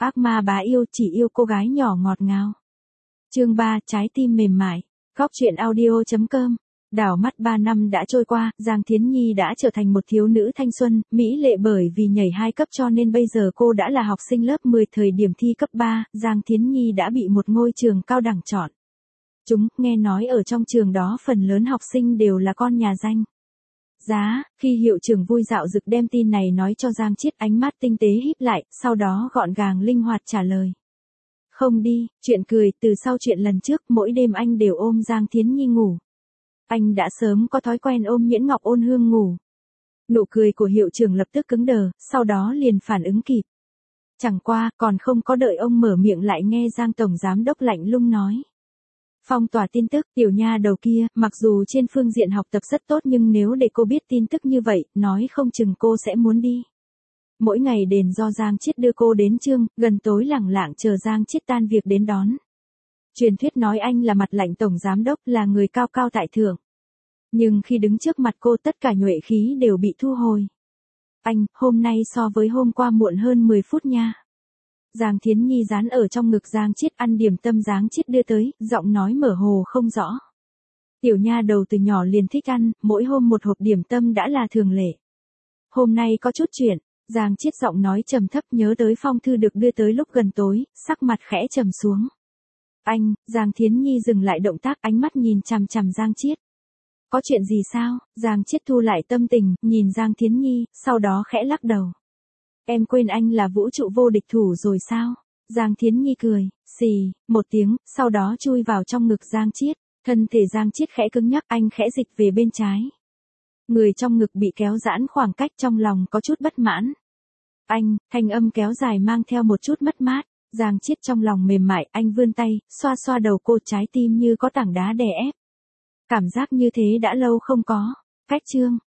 Ác ma bá yêu chỉ yêu cô gái nhỏ ngọt ngào. Chương 3, trái tim mềm mại. Góc truyện audio.com. Đảo mắt 3 năm đã trôi qua, Giang Thiến Nhi đã trở thành một thiếu nữ thanh xuân, mỹ lệ bởi vì nhảy 2 cấp cho nên bây giờ cô đã là học sinh lớp 10. Thời điểm thi cấp 3, Giang Thiến Nhi đã bị một ngôi trường cao đẳng chọn. Nghe nói ở trong trường đó phần lớn học sinh đều là con nhà danh. Khi hiệu trưởng vui dạo dực đem tin này nói cho Giang Chiết, ánh mắt tinh tế híp lại, sau đó gọn gàng linh hoạt trả lời. Không đi, chuyện cười, từ sau chuyện lần trước, mỗi đêm anh đều ôm Giang Thiến Nhi ngủ. Anh đã sớm có thói quen ôm Miễn Ngọc Ôn Hương ngủ. Nụ cười của hiệu trưởng lập tức cứng đờ, sau đó liền phản ứng kịp. Chẳng qua, còn không có đợi ông mở miệng lại nghe Giang tổng giám đốc lạnh lùng nói. Phong tỏa tin tức, tiểu nha đầu kia, mặc dù trên phương diện học tập rất tốt nhưng nếu để cô biết tin tức như vậy, nói không chừng cô sẽ muốn đi. Mỗi ngày đền do Giang Chiết đưa cô đến trường, gần tối lẳng lặng chờ Giang Chiết tan việc đến đón. Truyền thuyết nói anh là mặt lạnh tổng giám đốc, là người cao cao tại thượng. Nhưng khi đứng trước mặt cô tất cả nhuệ khí đều bị thu hồi. Anh, hôm nay so với hôm qua muộn hơn 10 phút nha. Giang Thiến Nhi dán ở trong ngực Giang Chiết ăn điểm tâm Giang Chiết đưa tới, giọng nói mở hồ không rõ. Tiểu nha đầu từ nhỏ liền thích ăn, mỗi hôm một hộp điểm tâm đã là thường lệ. Hôm nay có chút chuyện, Giang Chiết giọng nói trầm thấp nhớ tới phong thư được đưa tới lúc gần tối, sắc mặt khẽ trầm xuống. Anh, Giang Thiến Nhi dừng lại động tác, ánh mắt nhìn chằm chằm Giang Chiết. Có chuyện gì sao? Giang Chiết thu lại tâm tình, nhìn Giang Thiến Nhi, sau đó khẽ lắc đầu. Em quên anh là vũ trụ vô địch thủ rồi sao? Giang Thiến Nhi cười, xì, một tiếng, sau đó chui vào trong ngực Giang Chiết. Thân thể Giang Chiết khẽ cứng nhắc, anh khẽ dịch về bên trái. Người trong ngực bị kéo giãn khoảng cách, trong lòng có chút bất mãn. Anh, thanh âm kéo dài mang theo một chút mất mát. Giang Chiết trong lòng mềm mại, anh vươn tay, xoa xoa đầu cô, trái tim như có tảng đá đè ép. Cảm giác như thế đã lâu không có. Cách chương.